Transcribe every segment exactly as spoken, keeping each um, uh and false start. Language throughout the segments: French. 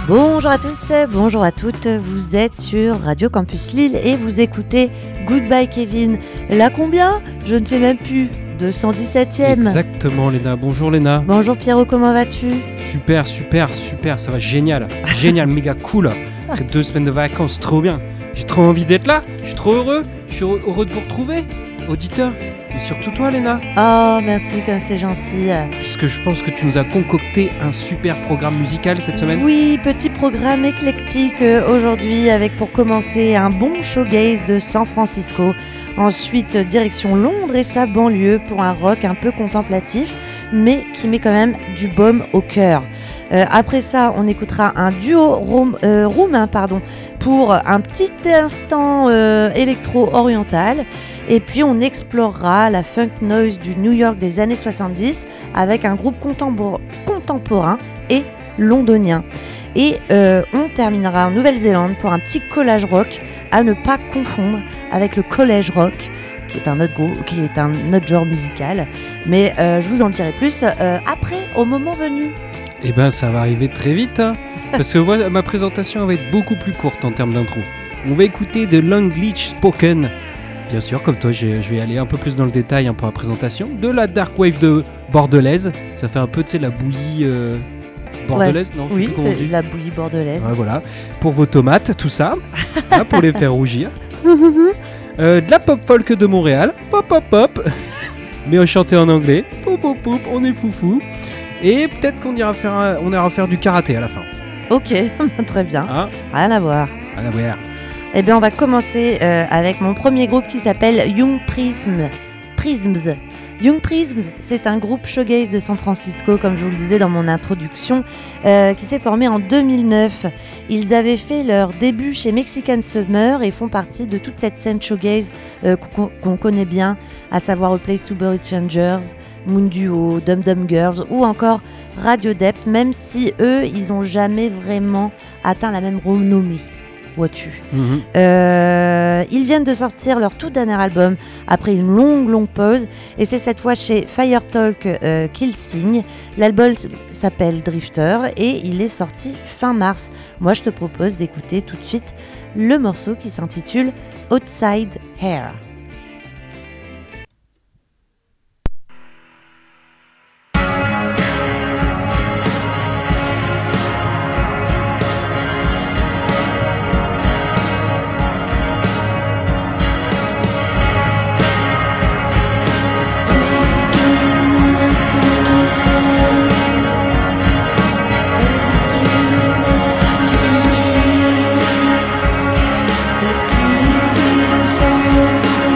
Bonjour à tous, bonjour à toutes, vous êtes sur Radio Campus Lille et vous écoutez Goodbye Kevin. La combien ? Je ne sais même plus, deux cent dix-septième. Exactement Léna, bonjour Léna. Bonjour Pierrot, comment vas-tu ? Super, super, super, ça va génial, génial, méga cool. Après deux semaines de vacances, trop bien. J'ai trop envie d'être là, je suis trop heureux, je suis heureux de vous retrouver, auditeurs. Et surtout toi Léna. Oh merci, comme c'est gentil. Puisque je pense que tu nous as concocté un super programme musical cette semaine. Oui, petit programme éclectique aujourd'hui avec pour commencer un bon showgaze de San Francisco. Ensuite direction Londres et sa banlieue pour un rock un peu contemplatif mais qui met quand même du baume au cœur. Euh, après ça, on écoutera un duo rom, euh, roumain pardon, pour un petit instant euh, électro-oriental. Et puis on explorera la funk noise du New York des années soixante-dix avec un groupe contempor- contemporain et londonien. Et euh, on terminera en Nouvelle-Zélande pour un petit collage rock à ne pas confondre avec le college rock, qui est un autre groupe, qui est un autre genre musical. Mais euh, je vous en dirai plus euh, après, au moment venu. Eh ben ça va arriver très vite, hein, parce que moi, ma présentation va être beaucoup plus courte en termes d'intro. On va écouter de Language Spoken. Bien sûr, comme toi, je vais aller un peu plus dans le détail hein, pour la présentation. De la Dark Wave de bordelaise. Ça fait un peu, tu sais, la bouillie euh, bordelaise, ouais. non, je oui, sais plus comment on dit. C'est la bouillie bordelaise. Ouais, voilà, pour vos tomates, tout ça, hein, pour les faire rougir. euh, de la pop folk de Montréal, pop pop pop, mais chanté en anglais, pop pop pop, on est foufou. Et peut-être qu'on ira faire, un, on ira faire du karaté à la fin. Ok, très bien. Hein Rien à voir. Rien à voir. Eh bien, on va commencer euh, avec mon premier groupe qui s'appelle Young Prisms. Prisms. Young Prisms, c'est un groupe shoegaze de San Francisco, comme je vous le disais dans mon introduction, euh, qui s'est formé en deux mille neuf. Ils avaient fait leur début chez Mexican Summer et font partie de toute cette scène shoegaze euh, qu'on, qu'on connaît bien, à savoir A Place to Bury Strangers, Moon Duo, Dum Dum Girls ou encore Radio Depth, même si eux, ils n'ont jamais vraiment atteint la même renommée. Vois-tu. Mmh. Euh, ils viennent de sortir leur tout dernier album après une longue longue pause et c'est cette fois chez Fire Talk euh, qu'ils signent. L'album s'appelle Drifter et il est sorti fin mars. Moi je te propose d'écouter tout de suite le morceau qui s'intitule Outside Hair. T V's on.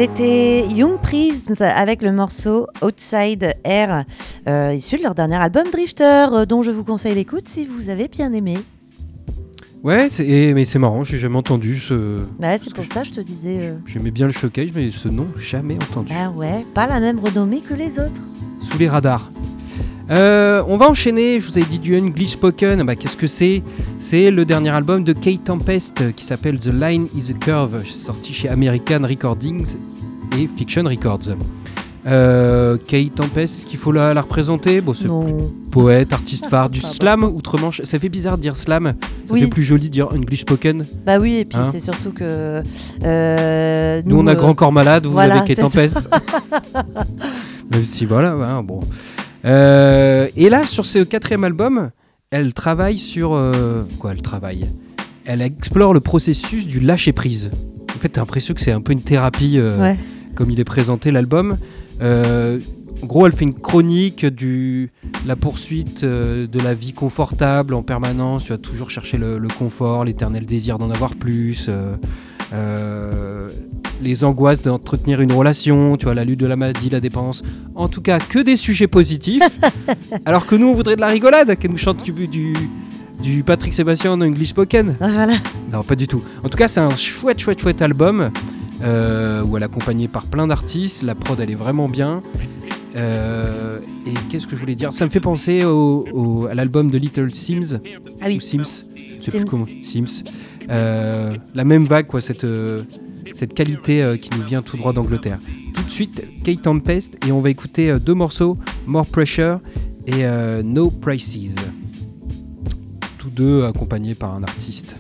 C'était Young Prisms avec le morceau Outside Air, euh, issu de leur dernier album Drifter, euh, dont je vous conseille l'écoute si vous avez bien aimé. Ouais, c'est, et, mais c'est marrant, j'ai jamais entendu ce... Bah, c'est pour ça que je te disais... Euh... J'aimais bien le Showcase, mais ce nom, jamais entendu. Ah ouais, pas la même renommée que les autres. Sous les radars. Euh, on va enchaîner, je vous avais dit du English Spoken, bah, qu'est-ce que c'est ? C'est le dernier album de Kate Tempest qui s'appelle The Line is a Curve, sorti chez American Recordings et Fiction Records. Euh, Kate Tempest, qu'il faut la, la représenter, bon, c'est poète, artiste phare du slam outre-Manche. Ça fait bizarre de dire slam, ça oui. fait plus joli de dire English Spoken. Bah oui, et puis hein c'est surtout que euh, nous, nous on a euh, Grand Corps Malade, vous voilà, avez Kate Tempest. Même si voilà, ouais, bon. Euh, et là, sur ce quatrième album, elle travaille sur euh, quoi Elle travaille. Elle explore le processus du lâcher prise. En fait, t'as l'impression que c'est un peu une thérapie, euh, ouais. comme il est présenté l'album. Euh, en gros, elle fait une chronique de la poursuite euh, de la vie confortable en permanence. Tu vas toujours chercher le, le confort, l'éternel désir d'en avoir plus, euh, euh, les angoisses d'entretenir une relation, tu vois, la lutte de la maladie, la dépendance. En tout cas, que des sujets positifs. Alors que nous, on voudrait de la rigolade, qu'elle nous chante du, du, du Patrick Sébastien en English Spoken. Voilà. Non, pas du tout. En tout cas, c'est un chouette, chouette, chouette album. Euh, où elle est accompagnée par plein d'artistes, la prod elle est vraiment bien. Euh, et qu'est-ce que je voulais dire ? Ça me fait penser au, au, à l'album de Little Sims. Ah oui. Ou Sims. Je sais plus comment. Sims. Euh, la même vague, quoi, cette, euh, cette qualité euh, qui nous vient tout droit d'Angleterre. Tout de suite, Kate Tempest, et on va écouter euh, deux morceaux, More Pressure et euh, No Prices. Tous deux accompagnés par un artiste.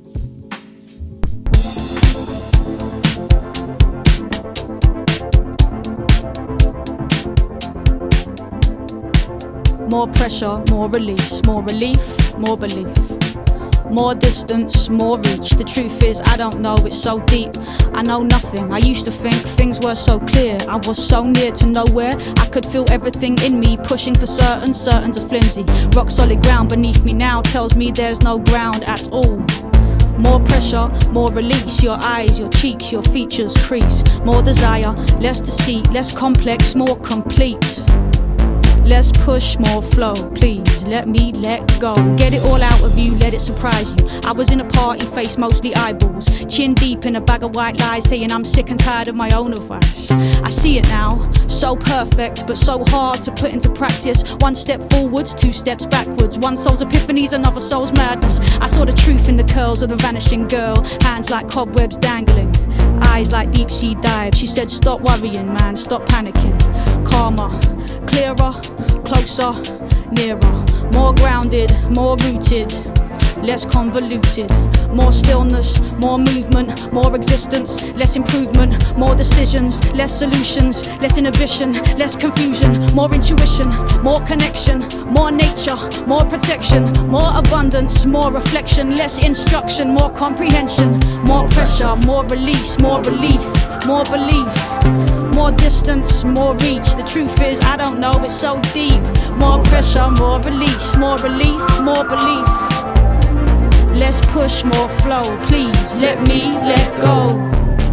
More pressure, more release, more relief, more belief. More distance, more reach. The truth is, I don't know, it's so deep. I know nothing. I used to think things were so clear. I was so near to nowhere. I could feel everything in me pushing for certain, certain's are flimsy. Rock solid ground beneath me now tells me there's no ground at all. More pressure, more release. Your eyes, your cheeks, your features crease. More desire, less deceit, less complex, more complete. Less push, more flow, please let me let go. Get it all out of you, let it surprise you. I was in a party, face mostly eyeballs, chin deep in a bag of white lies, saying I'm sick and tired of my own advice. I see it now, so perfect, but so hard to put into practice. One step forwards, two steps backwards. One soul's epiphanies, another soul's madness. I saw the truth in the curls of the vanishing girl, hands like cobwebs dangling, eyes like deep sea dives. She said stop worrying man, stop panicking. Calmer, clearer, closer, nearer. More grounded, more rooted, less convoluted. More stillness, more movement, more existence, less improvement. More decisions, less solutions, less inhibition, less confusion. More intuition, more connection, more nature, more protection. More abundance, more reflection, less instruction, more comprehension. More pressure, more release, more relief, more belief. More distance, more reach. The truth is, I don't know, it's so deep. More pressure, more release, more relief, more belief. Less push, more flow. Please let me let go.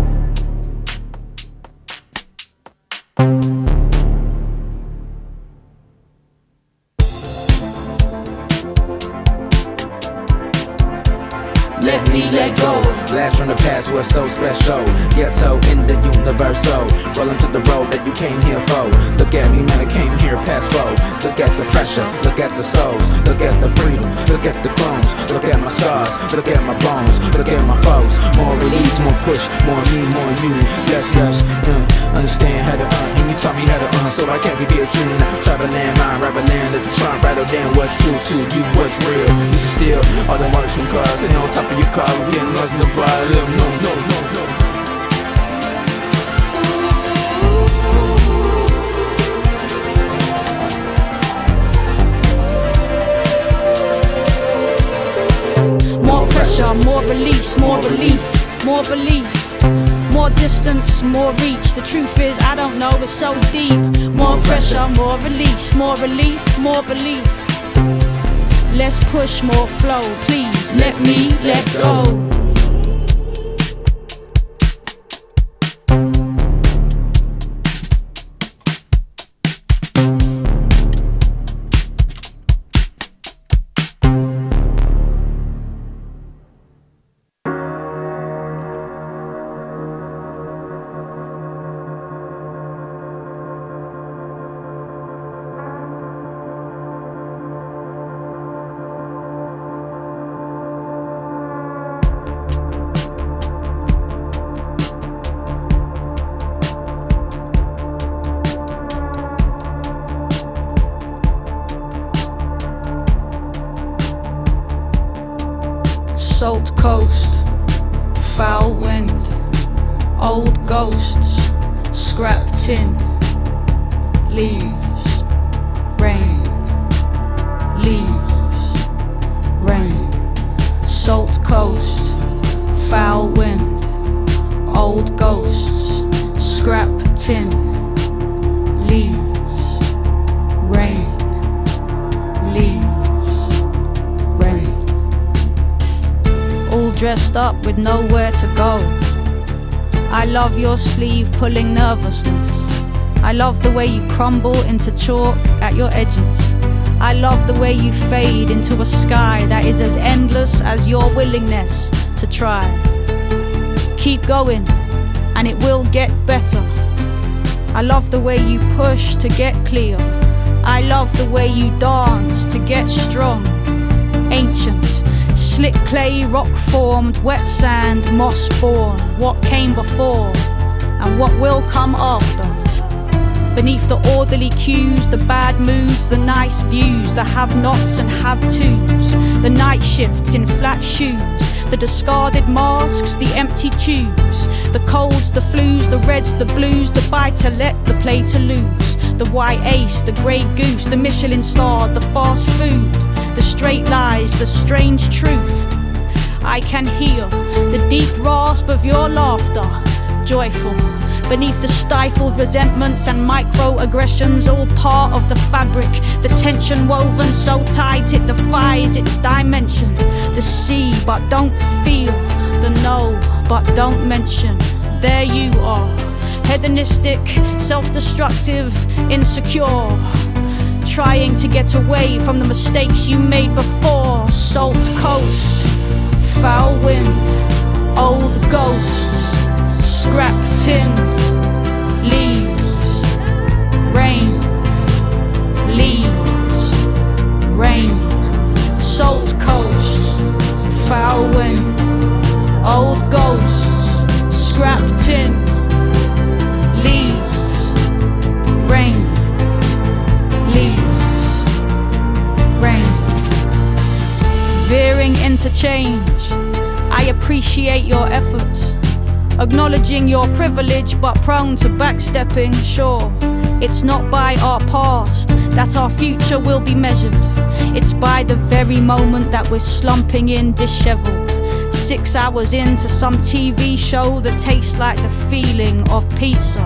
Let me let go. Blast from the past was so special. Ghetto in the universal. Rolling to the road that you came here for. Look at me, man, I came here past foe. Look at the pressure, look at the souls. Look at the freedom, look at the clones. Look at my scars, look at my bones. Look at my foes. More release, more push, more me, more you. Yes, yes, uh, understand how to uh. And you taught me how to uh. So I can't be a tune. Travel land, mind, rapper land. Let the trunk rattle down what's true to you, what's real. This is still all the marks from cars. Sitting on top of your car, we getting lost in the bar. No, no, no, no. More pressure, more release, more relief, more belief. More distance, more reach. The truth is, I don't know, it's so deep. More pressure, more release, more relief, more belief. Less push, more flow. Please let me let go. Salt coast, foul wind, old ghosts, scrap tin, leaves, rain, leaves, rain. Salt coast, foul wind, old ghosts, scrap tin, leaves, rain, leaves, rain. All dressed up with nowhere to go. I love your sleeve pulling nervousness. I love the way you crumble into chalk at your edges. I love the way you fade into a sky that is as endless as your willingness to try. Keep going, and it will get better. I love the way you push to get clear. I love the way you dance to get strong. Ancient, slick clay, rock formed, wet sand, moss born. What came before, and what will come after. Beneath the orderly cues, the bad moods, the nice views, the have-nots and have-tos, the night shifts in flat shoes, the discarded masks, the empty tubes, the colds, the flus, the reds, the blues, the buy-to-let, the play-to-lose, the white ace, the grey goose, the Michelin star, the fast food, the straight lies, the strange truth. I can hear the deep rasp of your laughter, joyful, beneath the stifled resentments and microaggressions, all part of the fabric, the tension woven so tight it defies its dimension. The see but don't feel, the know but don't mention. There you are, hedonistic, self-destructive, insecure, trying to get away from the mistakes you made before. Salt coast, foul wind, old ghosts, scrap tin, leaves, rain, leaves, rain. Salt coast, foul wind, old ghosts, scrap tin, leaves, rain, leaves, rain. Veering interchange, I appreciate your efforts, acknowledging your privilege but prone to backstepping. Sure, it's not by our past that our future will be measured. It's by the very moment that we're slumping in disheveled, six hours into some T V show that tastes like the feeling of pizza.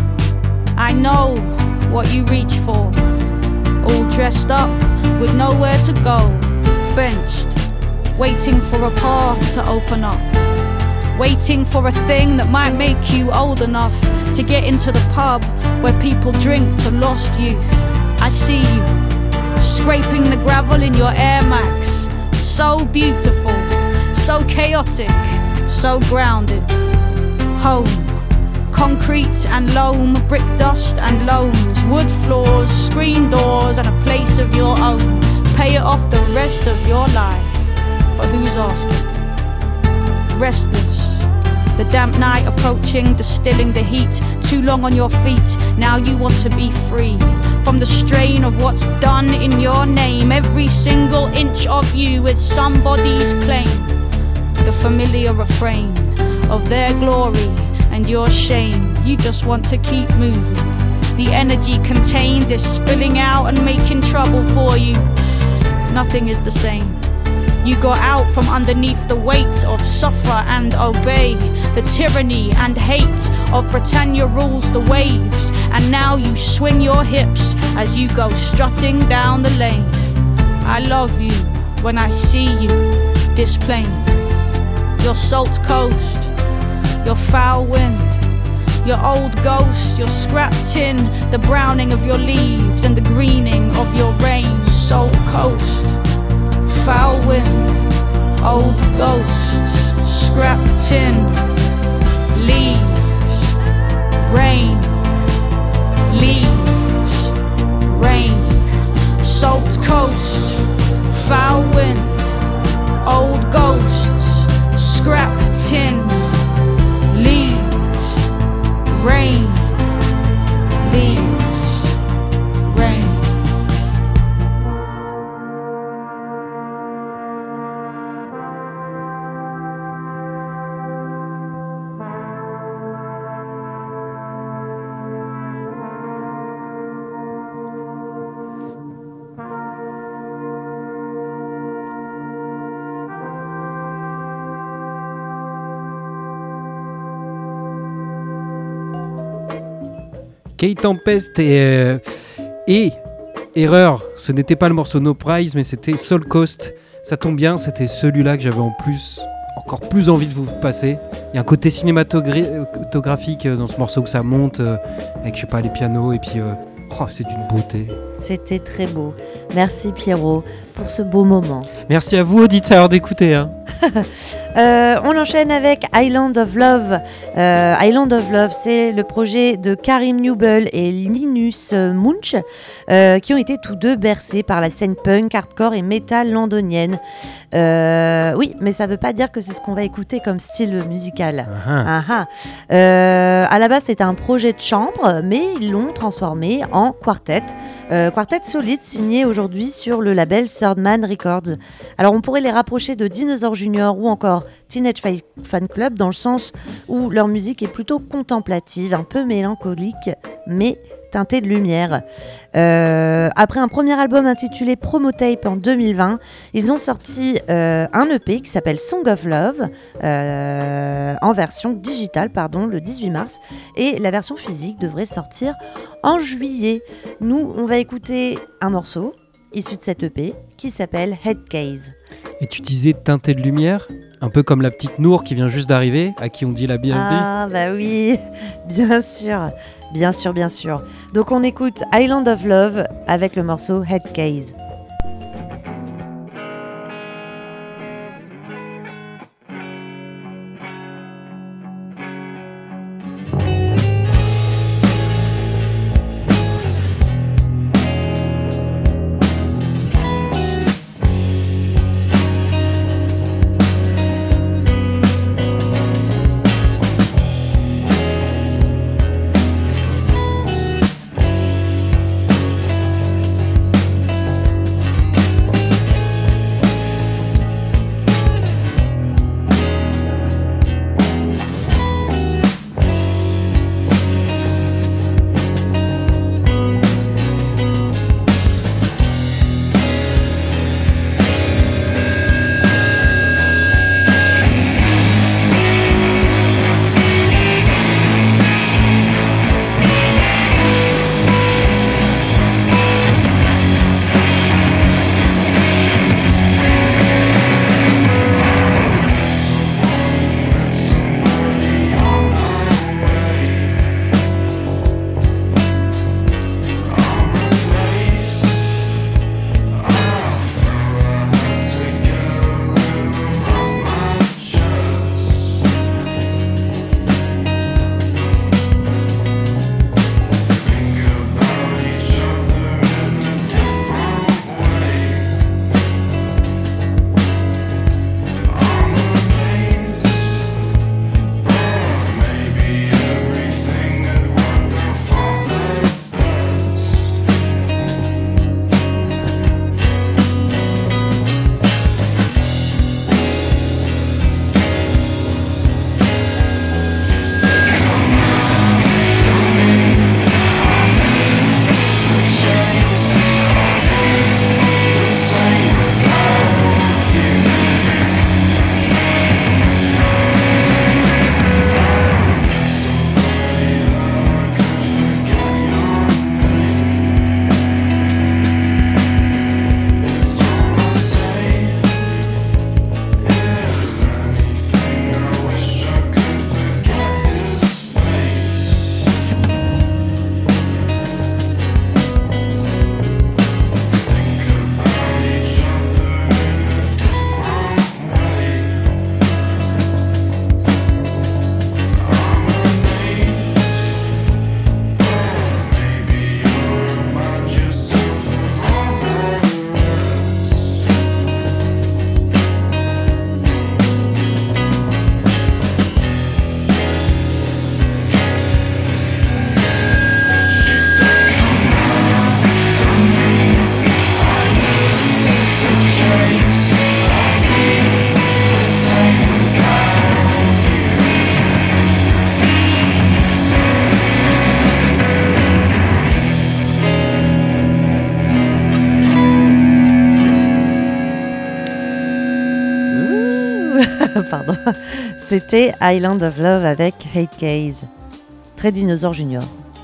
I know what you reach for, all dressed up with nowhere to go, benched, waiting for a path to open up, waiting for a thing that might make you old enough to get into the pub where people drink to lost youth. I see you, scraping the gravel in your Air Max, so beautiful, so chaotic, so grounded. Home, concrete and loam, brick dust and loams, wood floors, screen doors and a place of your own. Pay it off the rest of your life, but who's asking? Restless, the damp night approaching, distilling the heat. Too long on your feet, now you want to be free from the strain of what's done in your name. Every single inch of you is somebody's claim. The familiar refrain of their glory and your shame. You just want to keep moving. The energy contained is spilling out and making trouble for you. Nothing is the same. You got out from underneath the weight of suffer and obey, the tyranny and hate of Britannia rules the waves, and now you swing your hips as you go strutting down the lane. I love you when I see you, this plain, your salt coast, your foul wind, your old ghost, your scrap tin, the browning of your leaves and the greening of your rain. Salt coast, foul wind, old ghosts, scrap tin, leaves, rain, leaves, rain. Salt coast, foul wind, old ghosts, scrap tin, leaves, rain, leaves, rain. Kate Tempest et, euh, et erreur, ce n'était pas le morceau No Prize, mais c'était Soul Coast. Ça tombe bien, c'était celui-là que j'avais en plus, encore plus envie de vous passer. Il y a un côté cinématographique dans ce morceau où ça monte euh, avec, je sais pas, les pianos et puis euh, oh, c'est d'une beauté. C'était très beau. Merci Pierrot pour ce beau moment. Merci à vous auditeurs d'écouter. Hein. euh, on enchaîne avec Island of Love. Euh, Island of Love, c'est le projet de Karim Newble et Linus Munch, euh, qui ont été tous deux bercés par la scène punk, hardcore et metal londonienne. Euh, oui, mais ça ne veut pas dire que c'est ce qu'on va écouter comme style musical. Uh-huh. Uh-huh. Euh, à la base, c'était un projet de chambre, mais ils l'ont transformé en quartet. Euh, quartet solide signé aujourd'hui sur le label Third Man Records. Alors, on pourrait les rapprocher de Dinosaur Junior ou encore Teenage Fan Club dans le sens où leur musique est plutôt contemplative, un peu mélancolique, mais teintée de lumière. Euh, après un premier album intitulé Promotape en deux mille vingt, ils ont sorti euh, un E P qui s'appelle Song of Love euh, en version digitale, pardon, le dix-huit mars, et la version physique devrait sortir en juillet. Nous, on va écouter un morceau issu de cet E P qui s'appelle Headcase. Et tu disais teinté de lumière, un peu comme la petite Nour qui vient juste d'arriver, à qui on dit la bienvenue. Ah bah oui, bien sûr, bien sûr, bien sûr. Donc on écoute Island of Love avec le morceau Headcase. Pardon. C'était Island of Love avec Headcase. Très Dinosaur Junior.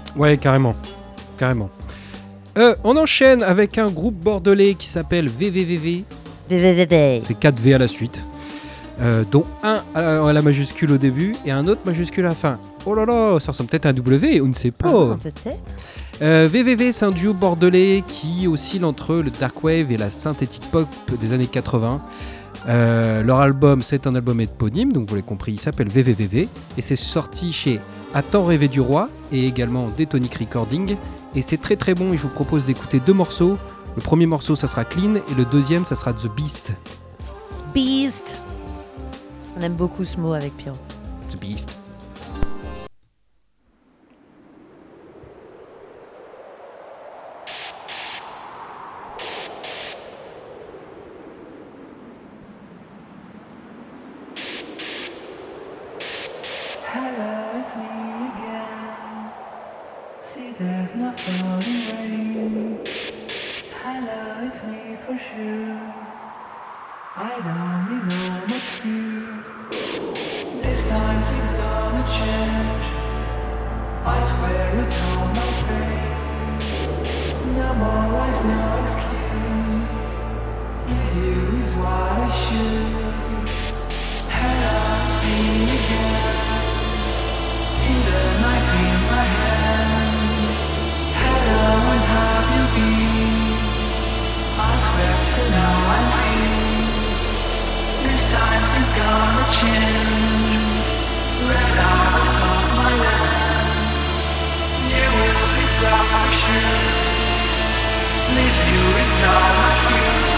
Ouais, carrément. Carrément. Euh, on enchaîne avec un groupe bordelais qui s'appelle V V V V. V V V V. C'est quatre V à la suite. Euh, dont un à la, à la majuscule au début et un autre majuscule à la fin. Oh là là, ça ressemble peut-être à un W, on ne sait pas. Ah, peut-être. Euh, V V V, c'est un duo bordelais qui oscille entre le dark wave et la synthétique pop des années quatre-vingts. Euh, leur album, c'est un album éponyme, donc vous l'avez compris, il s'appelle V V V V et c'est sorti chez A Tant Rêvé du Roi et également Detonic Recording. Et c'est très très bon et je vous propose d'écouter deux morceaux. Le premier morceau, ça sera Clean et le deuxième, ça sera The Beast. The Beast. On aime beaucoup ce mot avec Pierrot. The Beast. Hello, it's me again. See, there's not falling rain. Hello, it's me for sure. I don't need no much fear. This time things gonna change. I swear it's all my pain. No more lies, no excuse. With you is what I should. Hello, it's me again. See the knife in my hand. Hello, and how you been? I swear to now I'm free. This time things gonna change. Red eyes off my land. You will be proud for sure. Leave you is not like you.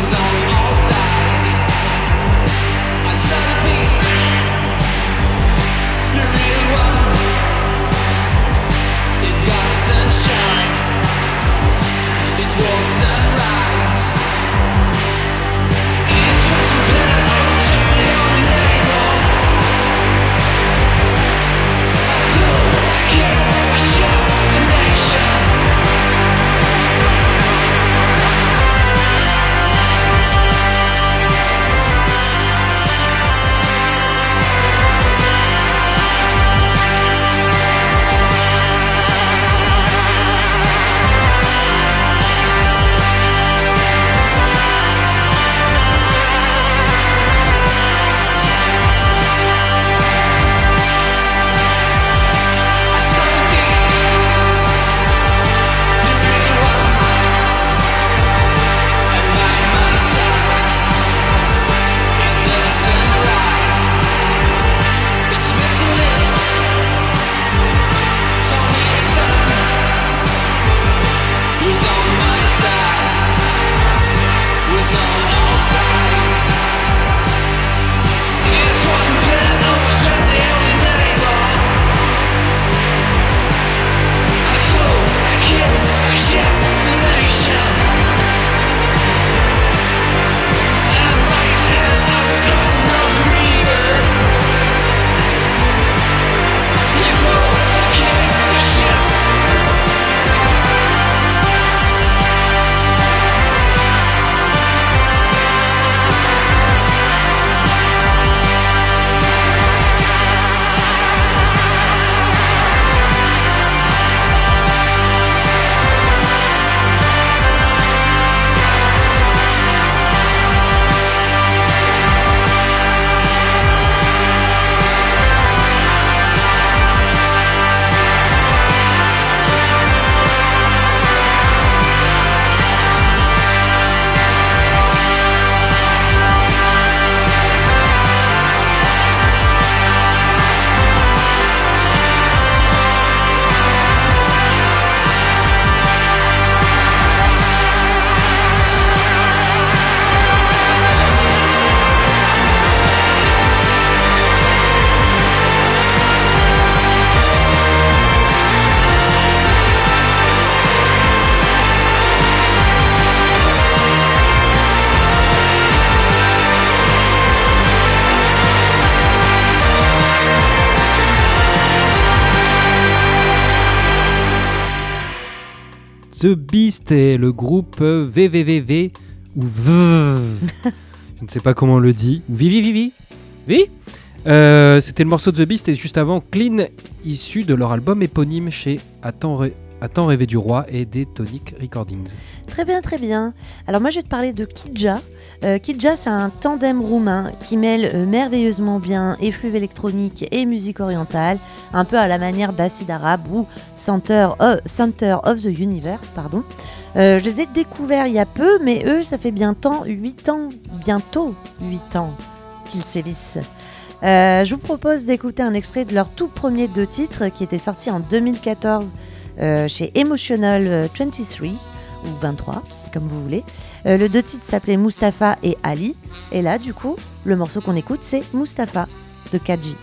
The Beast et le groupe V V V V ou V. Je ne sais pas comment on le dit. Vivi Vivi Oui euh, C'était le morceau de The Beast et juste avant Clean, issu de leur album éponyme chez Attends, Ré... Attends rêver du roi et des Tonic Recordings. Très bien, très bien. Alors moi je vais te parler de Kidja. Euh, Kidja c'est un tandem roumain qui mêle euh, merveilleusement bien effluve électronique et musique orientale, un peu à la manière d'Acid Arabe ou Center of, Center of the Universe. Pardon. Euh, je les ai découverts il y a peu, mais eux ça fait bientôt huit ans, bientôt huit ans qu'ils sévissent. Euh, je vous propose d'écouter un extrait de leur tout premier deux titres qui était sorti en deux mille quatorze euh, chez Emotional vingt-trois ou vingt-trois comme vous voulez. Euh, le deux titres s'appelait Mustapha et Ali et là du coup le morceau qu'on écoute c'est Mustapha de Kadji.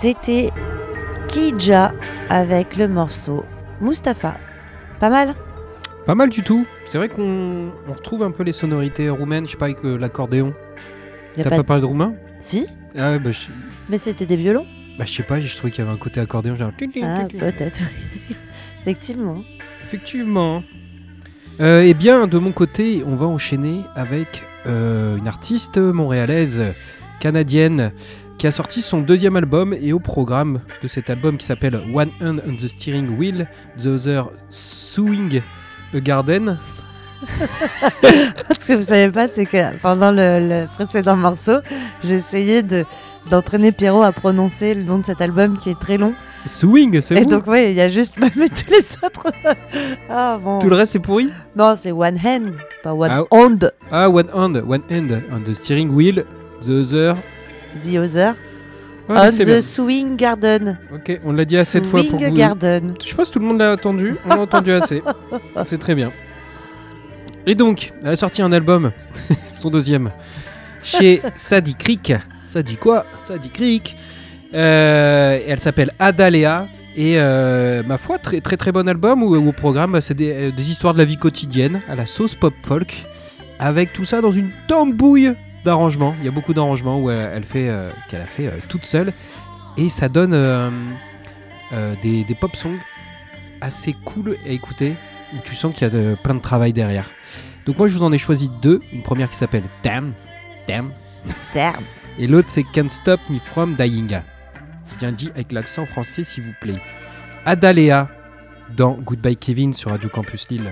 C'était Kija avec le morceau Mustapha. Pas mal. Pas mal du tout. C'est vrai qu'on on retrouve un peu les sonorités roumaines, je sais pas, avec euh, l'accordéon. Y a T'as pas pas, de- parlé de roumain? Si, Ah ouais, bah je, mais c'était des violons. bah, je sais pas, je trouvais qu'il y avait un côté accordéon, genre... Ah, peut-être. Effectivement. Effectivement. Euh, eh bien, de mon côté, on va enchaîner avec euh, une artiste montréalaise, canadienne, qui a sorti son deuxième album, et au programme de cet album qui s'appelle One Hand on the Steering Wheel, The Other Suing a Garden. Ce que vous savez pas, c'est que pendant le, le précédent morceau, j'ai essayé de, d'entraîner Pierrot à prononcer le nom de cet album qui est très long. Swing, c'est Et où? donc, oui, il y a juste même tous les autres. Ah bon. Tout le reste, c'est pourri? Non, c'est One Hand, pas One Ah. Hand. Ah, One Hand, One Hand on the Steering Wheel, The Other... The Other. Ah, on c'est the bien. Swing Garden. Ok, on l'a dit assez de fois pour Swing vous. Garden. Je pense que tout le monde l'a entendu, on l'a entendu assez. C'est très bien. Et donc, elle a sorti un album, son deuxième, chez Sadie Creek. Sadie quoi? Sadie Creek. Euh, et elle s'appelle Adalea. Et euh, ma foi, très très très bon album où, où au programme, bah, c'est des, euh, des histoires de la vie quotidienne à la sauce pop folk. Avec tout ça dans une tambouille d'arrangements. Il y a beaucoup d'arrangements où elle, elle fait, euh, qu'elle a fait euh, toute seule. Et ça donne euh, euh, des, des pop songs assez cool à écouter, où tu sens qu'il y a de, plein de travail derrière. Donc moi je vous en ai choisi deux. Une première qui s'appelle Damn, Damn, Damn. et l'autre c'est Can't Stop Me From Dying. Bien dit avec l'accent français s'il vous plaît. Adalea dans Goodbye Kevin sur Radio Campus Lille.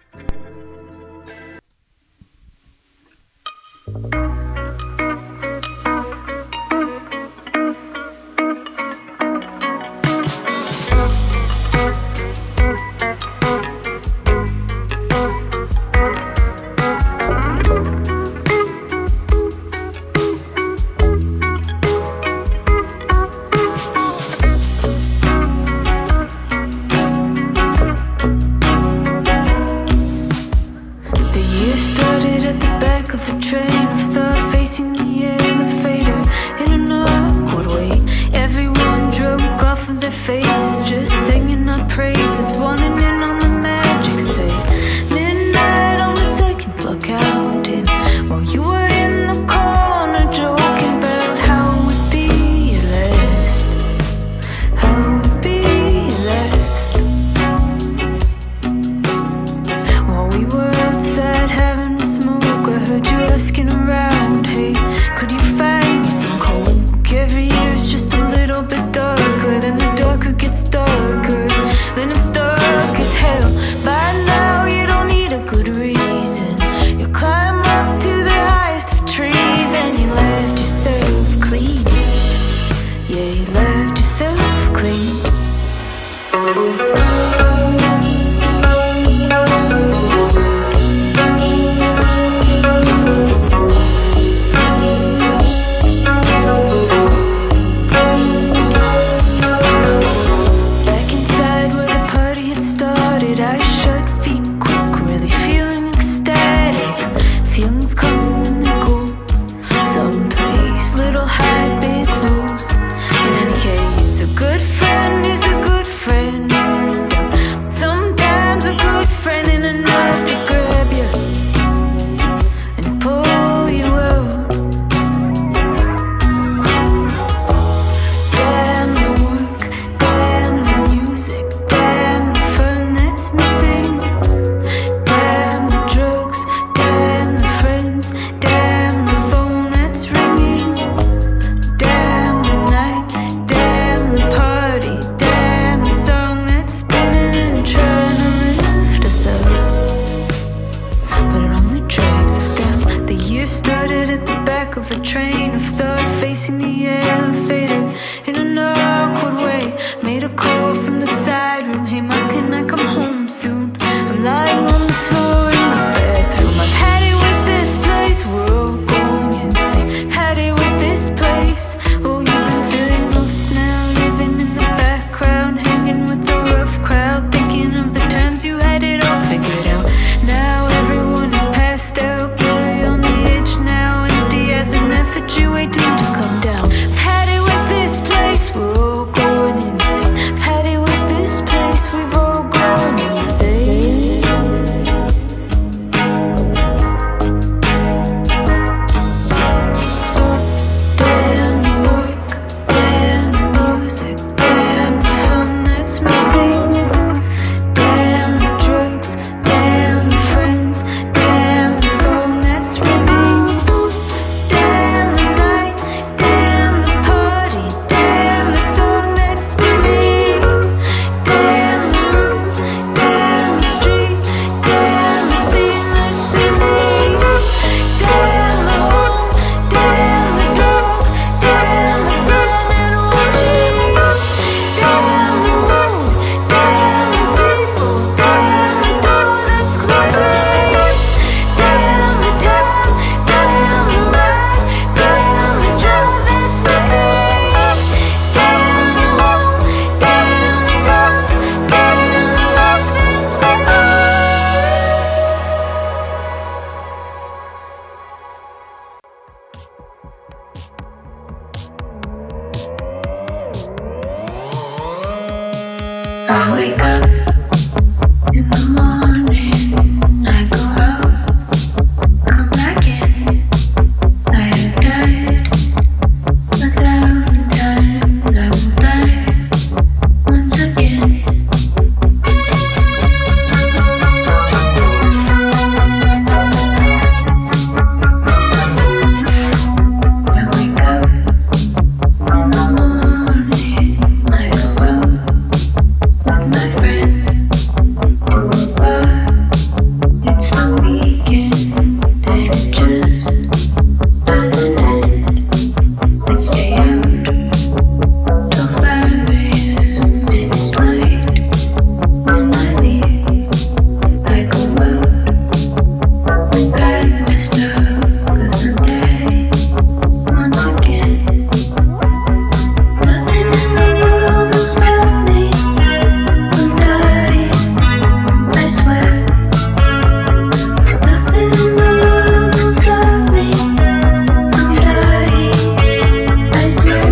The year started at the back of a train of thought facing the elevator in an awkward way. Everyone drunk off of their faces, just singing our praises, wanting in on the magic. Say midnight on the second floor counting while you were in the corner joking about how it would be at last, how it would be at last. While we were outside having a smoke, I heard you asking around, hey, could you find me some coke? Every year it's just a little bit darker, then the darker gets darker, then it's dark as hell. By now you don't need a good reason, you climb up to the highest of trees and you left yourself clean. Yeah, you left yourself clean. Back inside where the party had started, I shut feet quick, really feeling ecstatic. Feelings come and they go, someplace, little high, big lows. In any case, a good friend is a good friend, no doubt. I wake up in the morning, I go out, come back in. I have died a thousand times, I will die once again. I wake up in the morning, I go out with my friends to a bar. It's the weekend and it just doesn't end. We stay out till five a.m. and it's light. When I leave, I go out and pack my stuff 'cause I'm dead once again. Nothing in the world will stop me. I'm dying, I swear. Nothing in the world will stop me. I'm dying, I swear.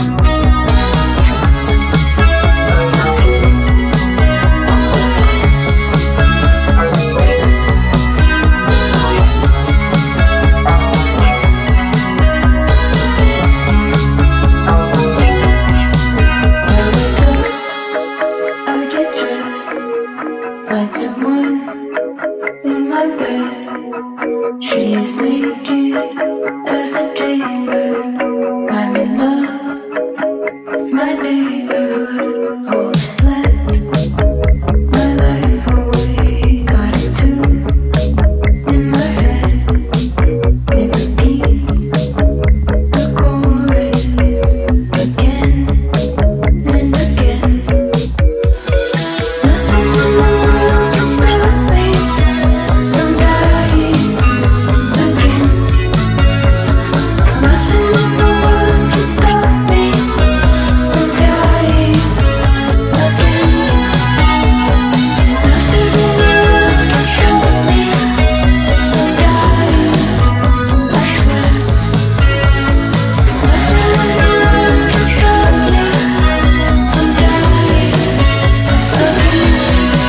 I wake up, I get dressed, find someone in my bed. She is naked as a jailbird. I'm in love with my neighborhood. Overslept my life away. Got a tune in my head. It repeats the chorus again and again. Nothing in the world can stop me. I'm dying again. Nothing in the world can stop me. I'm dying again. Nothing in the world can stop me. I'm dying, I swear. Nothing in the world can stop me. I'm dying again.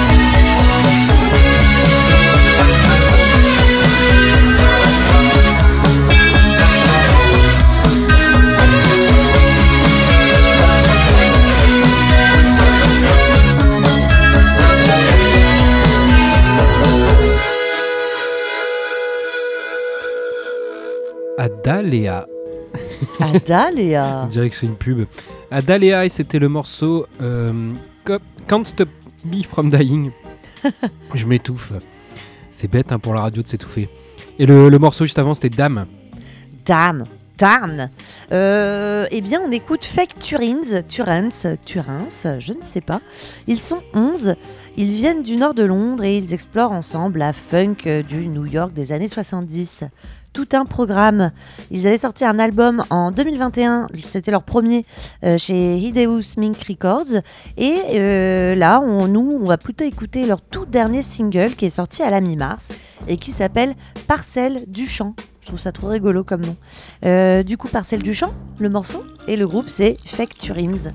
Adalea. Adaléa. On dirait que c'est une pub. Adalea, et c'était le morceau euh, Co- Can't Stop Me From Dying. Je m'étouffe. C'est bête hein, pour la radio de s'étouffer. Et le, le morceau juste avant, c'était Dame. Damn. Tarn. Euh, eh bien, on écoute Fake Turins, Turins, Turins, je ne sais pas. Ils sont onze. Ils viennent du nord de Londres et ils explorent ensemble la funk du New York des années soixante-dix. Tout un programme. Ils avaient sorti un album en deux mille vingt et un, c'était leur premier euh, chez Hideous Mink Records. Et euh, là, on, nous, on va plutôt écouter leur tout dernier single qui est sorti à la mi-mars et qui s'appelle Parcelle du Champ. Je trouve ça trop rigolo comme nom. Euh, du coup, Parcelle du Champ, le morceau, et le groupe c'est Fake Turins.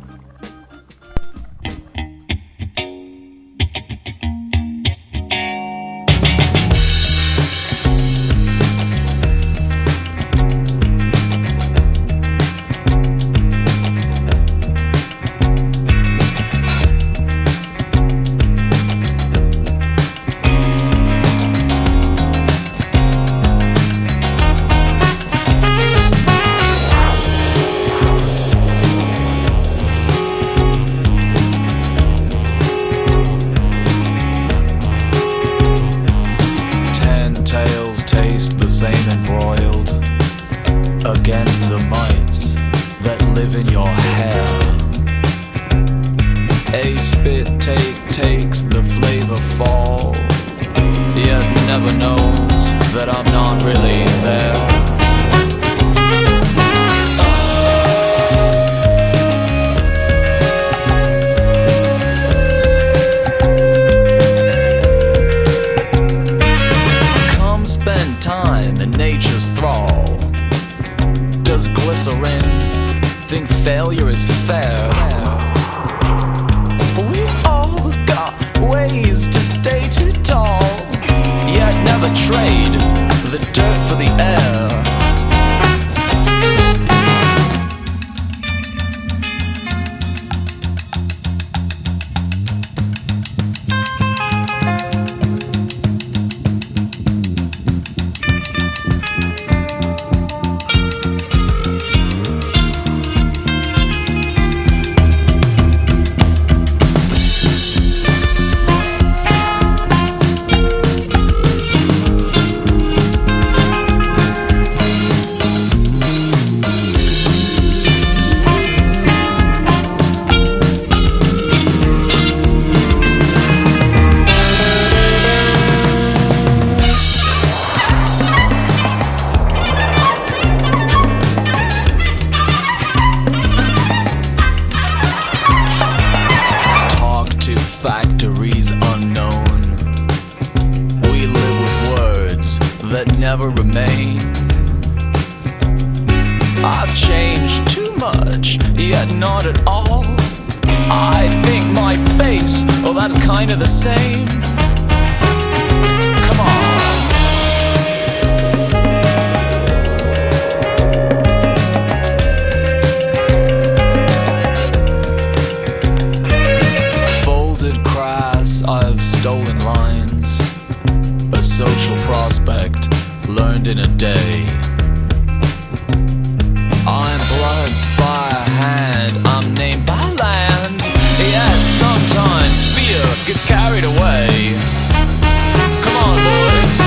same embroiled against the mites that live in your hair. A spit take takes the flavor fall, yet never knows that I'm not really there. Nature's thrall. Does glycerin think failure is fair? We all never remain. I've changed too much, yet not at all. I think my face, well, that's kind of the same. Come on. Folded crass, I've stolen lines. A social prospect learned in a day. I'm blood by hand, I'm named by land. Yet sometimes fear gets carried away. Come on, boys.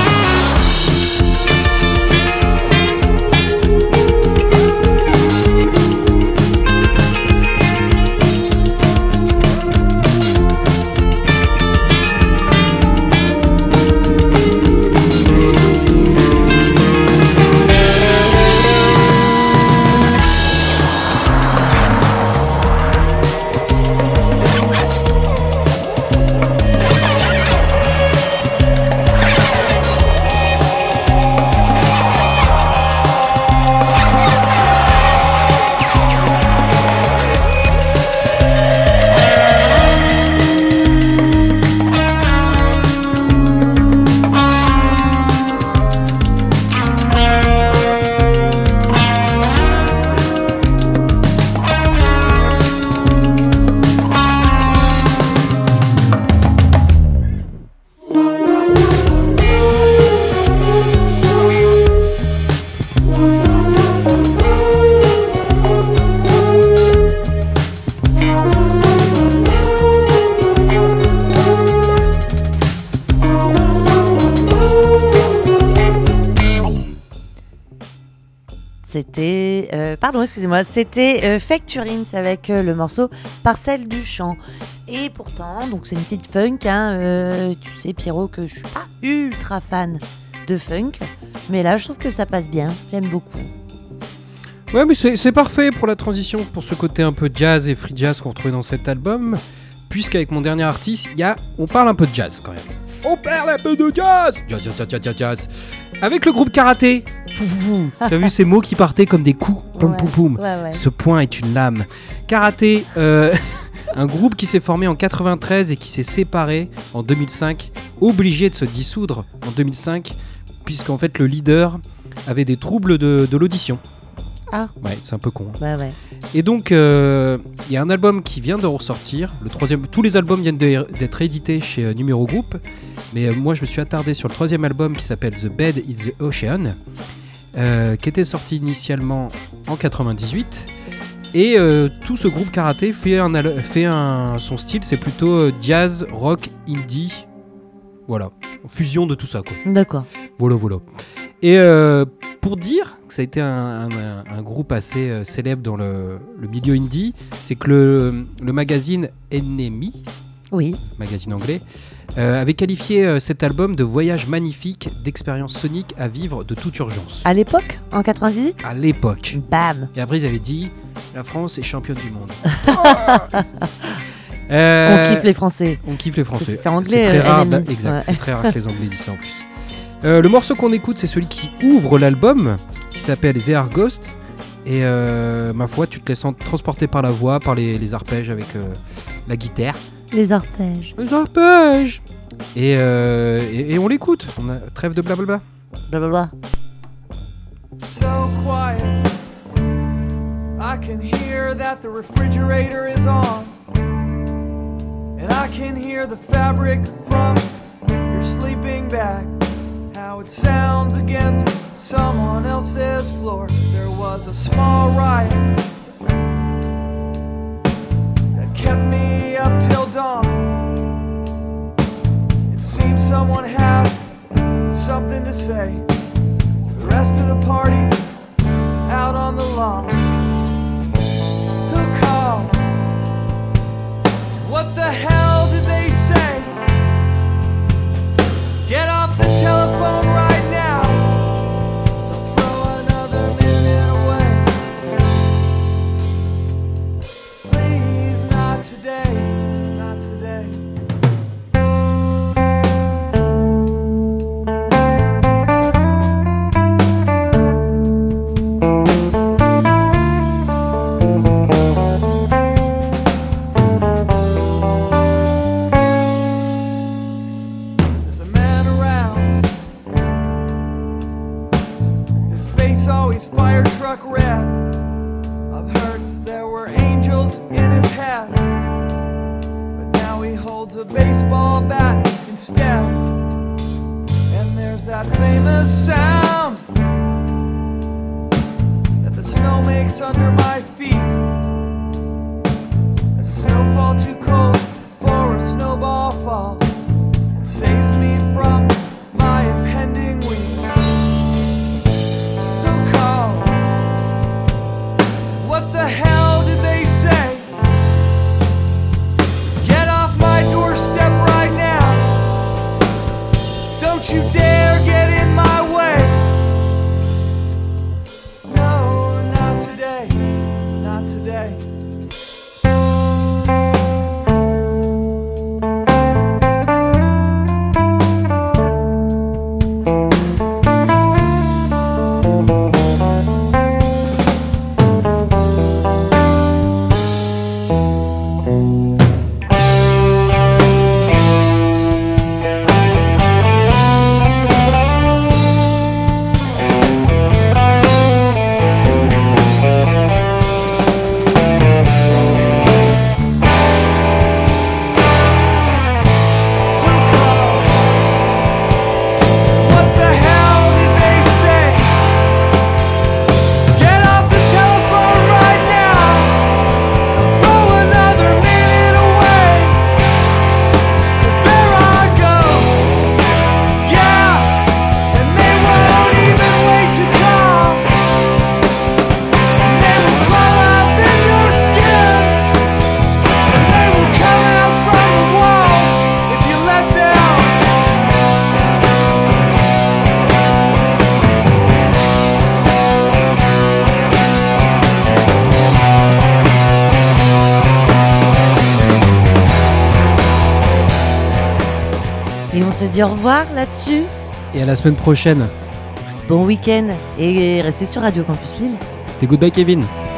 C'était, euh, pardon, excusez-moi, c'était euh, Facturins avec euh, le morceau Parcelle du Champ. Et pourtant, donc c'est une petite funk, hein, euh, tu sais Pierrot que je suis pas ultra fan de funk, mais là je trouve que ça passe bien, j'aime beaucoup. Ouais, mais c'est, c'est parfait pour la transition, pour ce côté un peu jazz et free jazz qu'on retrouvait dans cet album, puisqu'avec mon dernier artiste, y a, on parle un peu de jazz quand même. On parle un peu de jazz, jazz, jazz, jazz, jazz, jazz. Avec le groupe Karaté. Fou, fou, fou. T'as vu ces mots qui partaient comme des coups. Poum, Ouais, poum, poum. ouais, ouais. Ce point est une lame. Karaté, euh, un groupe qui s'est formé en quatre-vingt-treize et qui s'est séparé en deux mille cinq, obligé de se dissoudre en deux mille cinq, puisqu'en fait le leader avait des troubles de, de l'audition. Ah. Ouais, c'est un peu con. Hein. Ouais, ouais. Et donc, il euh, y a un album qui vient de ressortir. Le troisième, tous les albums viennent de, d'être édités chez euh, Numéro Group. Mais euh, moi, je me suis attardé sur le troisième album qui s'appelle The Bed is the Ocean, euh, qui était sorti initialement en quatre-vingt-dix-huit. Et euh, tout ce groupe Karaté fait, un, fait un, son style, c'est plutôt euh, jazz, rock, indie. Voilà, fusion de tout ça, quoi. D'accord. Voilà, voilà. Et euh, pour dire que ça a été un, un, un groupe assez euh, célèbre dans le, le milieu indie, c'est que le, le magazine N M I, Oui. magazine anglais, euh, avait qualifié euh, cet album de voyage magnifique d'expérience sonique à vivre de toute urgence. À l'époque, en quatre-vingt-dix-huit. À l'époque. Bam. Et après, ils avaient dit la France est championne du monde. euh, On kiffe les Français. On kiffe les Français. C'est anglais, C'est très euh, rare, N M I. bah, exact. Ouais. C'est très rare que les Anglais disent ça en plus. Euh, le morceau qu'on écoute, c'est celui qui ouvre l'album, qui s'appelle The Air Ghost. Et euh, ma foi, tu te laisses transporter par la voix, par les, les arpèges avec euh, la guitare. Les arpèges. Les arpèges. Et, euh, et, et on l'écoute. On a trêve de blablabla. Blablabla. So quiet, I can hear that the refrigerator is on, and I can hear the fabric from your sleeping bag, how it sounds against someone else's floor. There was a small riot that kept me up till dawn. It seems someone had something to say. The rest of the party out on the lawn. Who called? What the hell did they say? Get off the telephone right now. Don't throw another minute away. Please, not today, not today. holds a baseball bat instead. And there's that famous sound that the snow makes under my feet as the snowfall too cold for a snowball falls and saves me from my impending week. Who called? What the hell did they say? Get off my doorstep right now. Don't you dare get in my way. No, not today, not today. Et on se dit au revoir là-dessus. Et à la semaine prochaine. Bon week-end et restez sur Radio Campus Lille. C'était Goodbye Kevin.